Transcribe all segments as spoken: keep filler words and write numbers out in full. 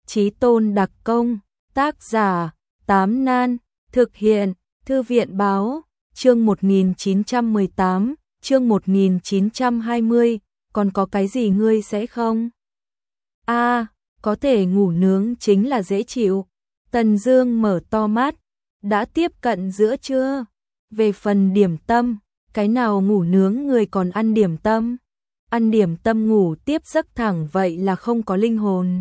Chí tôn đặc công, tác giả, Tám Nan, thực hiện, Thư viện báo, chương một nghìn chín trăm mười tám, chương một nghìn chín trăm hai mươi, còn có cái gì ngươi sẽ không? A, à, có thể ngủ nướng chính là dễ chịu. Tần Dương mở to mắt, đã tiếp cận giữa trưa. Về phần điểm tâm, cái nào ngủ nướng người còn ăn điểm tâm? Ăn điểm tâm ngủ tiếp giấc thẳng vậy là không có linh hồn.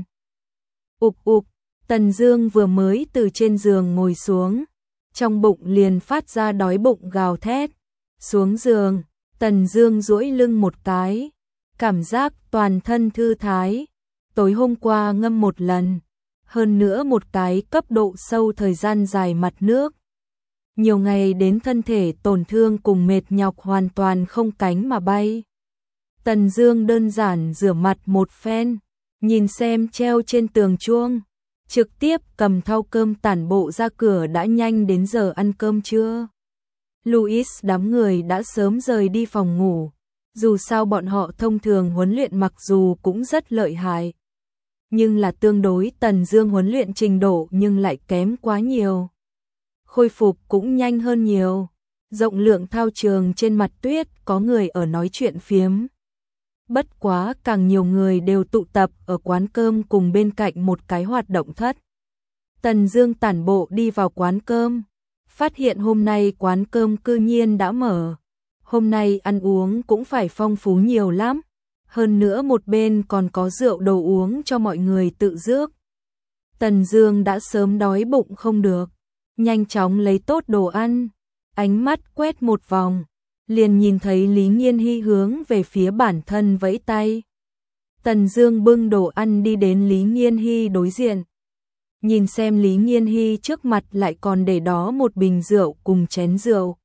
Ục ục, Tần Dương vừa mới từ trên giường ngồi xuống, trong bụng liền phát ra đói bụng gào thét. Xuống giường, Tần Dương duỗi lưng một cái, cảm giác toàn thân thư thái. Tối hôm qua ngâm một lần, hơn nữa một cái cấp độ sâu thời gian dài mặt nước. Nhiều ngày đến thân thể tổn thương cùng mệt nhọc hoàn toàn không cánh mà bay. Tần Dương đơn giản rửa mặt một phen, nhìn xem treo trên tường chuông, trực tiếp cầm thau cơm tản bộ ra cửa. Đã nhanh đến giờ ăn cơm trưa. Louis đám người đã sớm rời đi phòng ngủ, dù sao bọn họ thông thường huấn luyện mặc dù cũng rất lợi hại, nhưng là tương đối Tần Dương huấn luyện trình độ nhưng lại kém quá nhiều. Khôi phục cũng nhanh hơn nhiều. Rộng lượng thao trường trên mặt tuyết có người ở nói chuyện phiếm. Bất quá càng nhiều người đều tụ tập ở quán cơm cùng bên cạnh một cái hoạt động thất. Tần Dương tản bộ đi vào quán cơm, phát hiện hôm nay quán cơm cư nhiên đã mở. Hôm nay ăn uống cũng phải phong phú nhiều lắm. Hơn nữa một bên còn có rượu đồ uống cho mọi người tự rước. Tần Dương đã sớm đói bụng không được, nhanh chóng lấy tốt đồ ăn, ánh mắt quét một vòng, liền nhìn thấy Lý Nghiên Hy hướng về phía bản thân vẫy tay. Tần Dương bưng đồ ăn đi đến Lý Nghiên Hy đối diện. Nhìn xem Lý Nghiên Hy trước mặt lại còn để đó một bình rượu cùng chén rượu.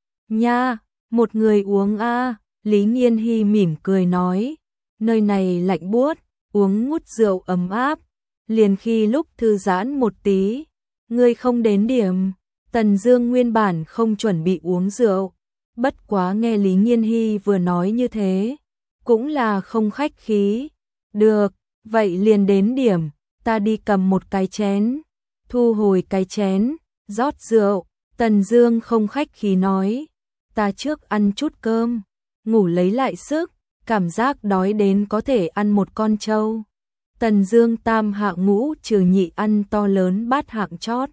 Nha, một người uống a. À. Lý Nghiên Hy mỉm cười nói, nơi này lạnh buốt, uống ngút rượu ấm áp, liền khi lúc thư giãn một tí. Ngươi không đến điểm. Tần Dương nguyên bản không chuẩn bị uống rượu, bất quá nghe Lý Nghiên Hy vừa nói như thế, cũng là không khách khí. Được, vậy liền đến điểm, ta đi cầm một cái chén. Thu hồi cái chén, rót rượu. Tần Dương không khách khí nói, ta trước ăn chút cơm, ngủ lấy lại sức, cảm giác đói đến có thể ăn một con trâu. Tần Dương tam hạng ngũ trừ nhị ăn to lớn bát hạng chót.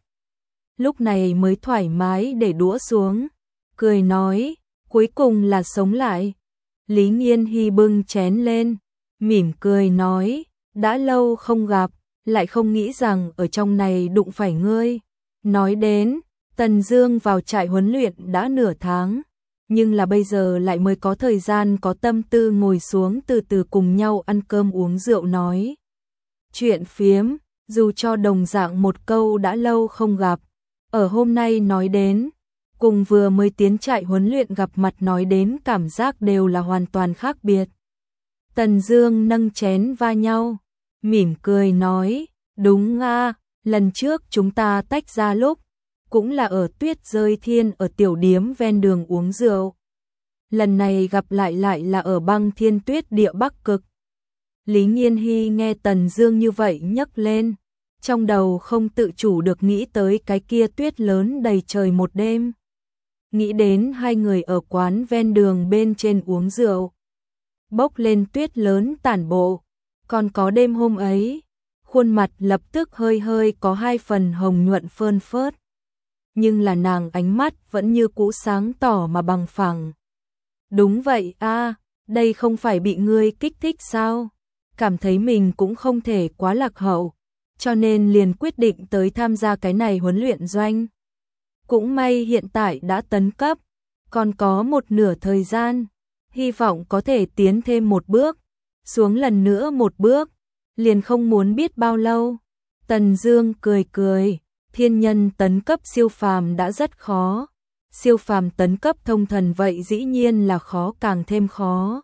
Lúc này mới thoải mái để đũa xuống, cười nói, cuối cùng là sống lại. Lý Nghiên Hy bưng chén lên, mỉm cười nói, đã lâu không gặp, lại không nghĩ rằng ở trong này đụng phải ngươi. Nói đến, Tần Dương vào trại huấn luyện đã nửa tháng, nhưng là bây giờ lại mới có thời gian có tâm tư ngồi xuống từ từ cùng nhau ăn cơm uống rượu nói chuyện phiếm, dù cho đồng dạng một câu đã lâu không gặp, ở hôm nay nói đến, cùng vừa mới tiến trại huấn luyện gặp mặt nói đến cảm giác đều là hoàn toàn khác biệt. Tần Dương nâng chén va nhau, mỉm cười nói, đúng a, lần trước chúng ta tách ra lúc, cũng là ở Tuyết Rơi Thiên ở tiểu điếm ven đường uống rượu. Lần này gặp lại lại là ở Băng Thiên Tuyết địa Bắc Cực. Lý Nghiên Hy nghe Tần Dương như vậy nhấc lên, trong đầu không tự chủ được nghĩ tới cái kia tuyết lớn đầy trời một đêm. Nghĩ đến hai người ở quán ven đường bên trên uống rượu, bốc lên tuyết lớn tản bộ, còn có đêm hôm ấy, khuôn mặt lập tức hơi hơi có hai phần hồng nhuận phơn phớt. Nhưng là nàng ánh mắt vẫn như cũ sáng tỏ mà bằng phẳng. Đúng vậy a, à, đây không phải bị ngươi kích thích sao? Cảm thấy mình cũng không thể quá lạc hậu, cho nên liền quyết định tới tham gia cái này huấn luyện doanh. Cũng may hiện tại đã tấn cấp, còn có một nửa thời gian, hy vọng có thể tiến thêm một bước, xuống lần nữa một bước, liền không muốn biết bao lâu. Tần Dương cười cười, thiên nhân tấn cấp siêu phàm đã rất khó, siêu phàm tấn cấp thông thần vậy dĩ nhiên là khó càng thêm khó.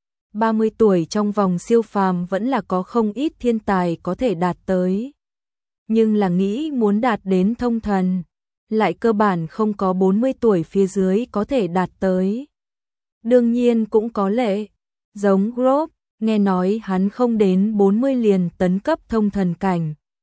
ba mươi tuổi trong vòng siêu phàm vẫn là có không ít thiên tài có thể đạt tới. Nhưng là nghĩ muốn đạt đến thông thần, lại cơ bản không có bốn mươi tuổi phía dưới có thể đạt tới. Đương nhiên cũng có lệ, giống Grove, nghe nói hắn không đến bốn mươi liền tấn cấp thông thần cảnh,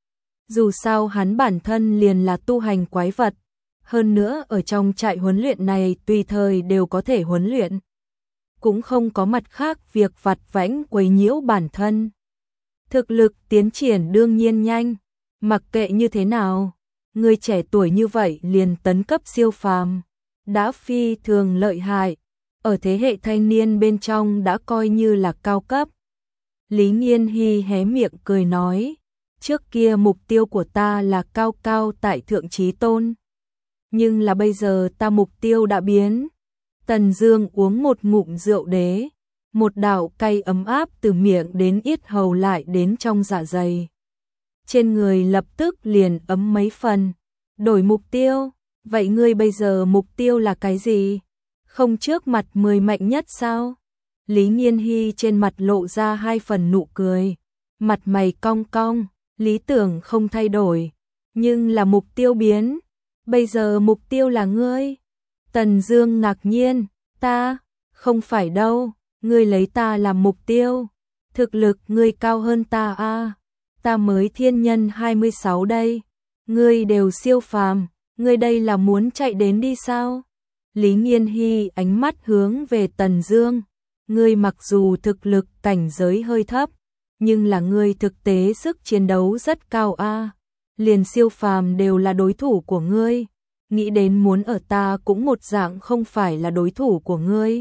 Dù sao hắn bản thân liền là tu hành quái vật, hơn nữa ở trong trại huấn luyện này tùy thời đều có thể huấn luyện. Cũng không có mặt khác việc vặt vãnh quấy nhiễu bản thân. Thực lực tiến triển đương nhiên nhanh, mặc kệ như thế nào, người trẻ tuổi như vậy liền tấn cấp siêu phàm, đã phi thường lợi hại, ở thế hệ thanh niên bên trong đã coi như là cao cấp. Lý Nghiên Hy hé miệng cười nói, trước kia mục tiêu của ta là cao cao tại thượng chí tôn, nhưng là bây giờ ta mục tiêu đã biến. Tần Dương uống một ngụm rượu đế, một đạo cay ấm áp từ miệng đến yết hầu lại đến trong dạ dày. Trên người lập tức liền ấm mấy phần. Đổi mục tiêu, vậy ngươi bây giờ mục tiêu là cái gì? Không trước mặt mười mạnh nhất sao? Lý Nghiên Hy trên mặt lộ ra hai phần nụ cười, mặt mày cong cong, lý tưởng không thay đổi, nhưng là mục tiêu biến. Bây giờ mục tiêu là ngươi. Tần Dương ngạc nhiên, ta, không phải đâu, ngươi lấy ta làm mục tiêu. Thực lực ngươi cao hơn ta a, à, ta mới thiên nhân hai mươi sáu đây, ngươi đều siêu phàm, ngươi đây là muốn chạy đến đi sao? Lý Nghiên Hy ánh mắt hướng về Tần Dương, ngươi mặc dù thực lực cảnh giới hơi thấp, nhưng là ngươi thực tế sức chiến đấu rất cao a, à, liền siêu phàm đều là đối thủ của ngươi. Nghĩ đến muốn ở ta cũng một dạng không phải là đối thủ của ngươi.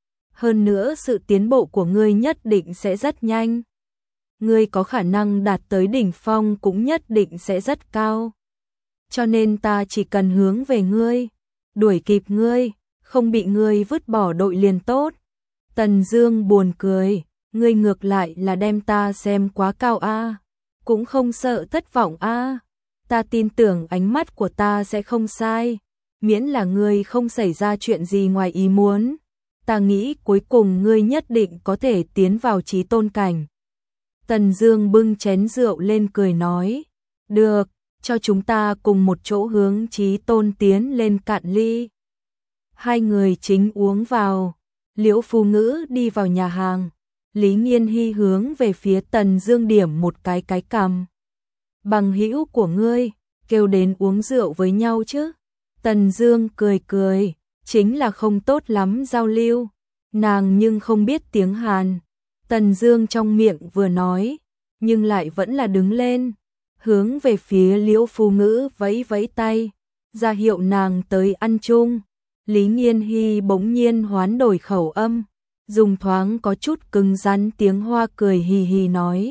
Hơn nữa sự tiến bộ của ngươi nhất định sẽ rất nhanh. Ngươi có khả năng đạt tới đỉnh phong cũng nhất định sẽ rất cao. Cho nên ta chỉ cần hướng về ngươi, đuổi kịp ngươi, không bị ngươi vứt bỏ đội liền tốt. Tần Dương buồn cười, ngươi ngược lại là đem ta xem quá cao a, à. Cũng không sợ thất vọng a. À. Ta tin tưởng ánh mắt của ta sẽ không sai, miễn là ngươi không xảy ra chuyện gì ngoài ý muốn. Ta nghĩ cuối cùng ngươi nhất định có thể tiến vào chí tôn cảnh. Tần Dương bưng chén rượu lên cười nói, được, cho chúng ta cùng một chỗ hướng chí tôn tiến lên cạn ly. Hai người chính uống vào, Liễu Phu Ngữ đi vào nhà hàng, Lý Nghiên Hy hướng về phía Tần Dương điểm một cái cái cằm. Bằng hữu của ngươi, kêu đến uống rượu với nhau chứ. Tần Dương cười cười, chính là không tốt lắm giao lưu, nàng nhưng không biết tiếng Hàn. Tần Dương trong miệng vừa nói, nhưng lại vẫn là đứng lên, hướng về phía Liễu Phu Ngữ vẫy vẫy tay, ra hiệu nàng tới ăn chung. Lý Nghiên Hy bỗng nhiên hoán đổi khẩu âm, dùng thoáng có chút cứng rắn tiếng Hoa cười hì hì nói.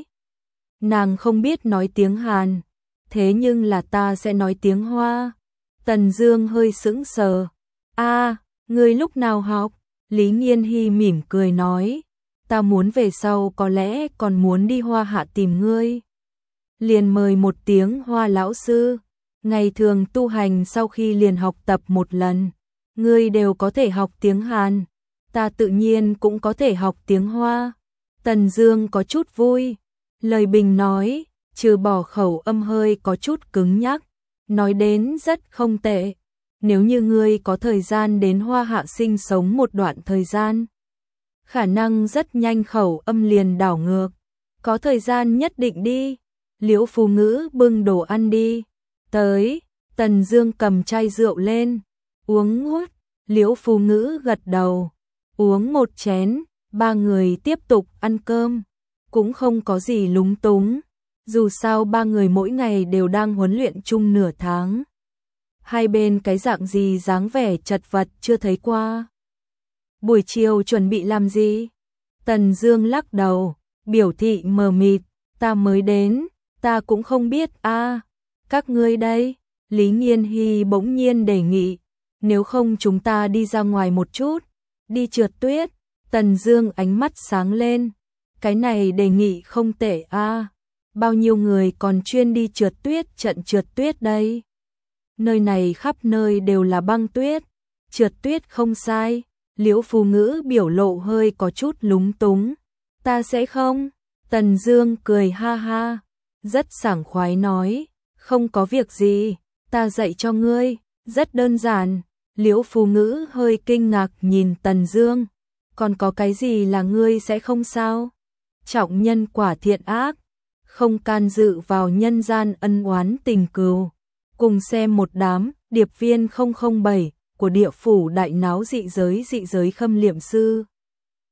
Nàng không biết nói tiếng Hàn, thế nhưng là ta sẽ nói tiếng Hoa. Tần Dương hơi sững sờ. A, à, ngươi lúc nào học? Lý Nghiên Hy mỉm cười nói, ta muốn về sau có lẽ còn muốn đi Hoa Hạ tìm ngươi. Liền mời một tiếng Hoa lão sư, ngày thường tu hành sau khi liền học tập một lần, ngươi đều có thể học tiếng Hàn, ta tự nhiên cũng có thể học tiếng Hoa. Tần Dương có chút vui. Lời bình nói, trừ bỏ khẩu âm hơi có chút cứng nhắc, nói đến rất không tệ. Nếu như ngươi có thời gian đến Hoa Hạ sinh sống một đoạn thời gian, khả năng rất nhanh khẩu âm liền đảo ngược. Có thời gian nhất định đi. Liễu Phu Ngữ bưng đồ ăn đi. Tới, Tần Dương cầm chai rượu lên, uống hút. Liễu Phu Ngữ gật đầu, uống một chén, ba người tiếp tục ăn cơm. Cũng không có gì lúng túng, dù sao ba người mỗi ngày đều đang huấn luyện chung nửa tháng. Hai bên cái dạng gì dáng vẻ chật vật chưa thấy qua. Buổi chiều chuẩn bị làm gì? Tần Dương lắc đầu, biểu thị mờ mịt, ta mới đến, ta cũng không biết a. À, các ngươi đây? Lý Nghiên Hy bỗng nhiên đề nghị, nếu không chúng ta đi ra ngoài một chút, đi trượt tuyết. Tần Dương ánh mắt sáng lên. Cái này đề nghị không tệ a, à, bao nhiêu người còn chuyên đi trượt tuyết trận trượt tuyết đây. Nơi này khắp nơi đều là băng tuyết, trượt tuyết không sai. Liễu Phu Ngữ biểu lộ hơi có chút lúng túng. Ta sẽ không. Tần Dương cười ha ha, rất sảng khoái nói, không có việc gì, ta dạy cho ngươi, rất đơn giản. Liễu Phu Ngữ hơi kinh ngạc nhìn Tần Dương, còn có cái gì là ngươi sẽ không sao? Trọng nhân quả thiện ác, không can dự vào nhân gian ân oán tình cừu. Cùng xem một đám điệp viên không không bảy của địa phủ đại náo dị giới dị giới khâm liệm sư.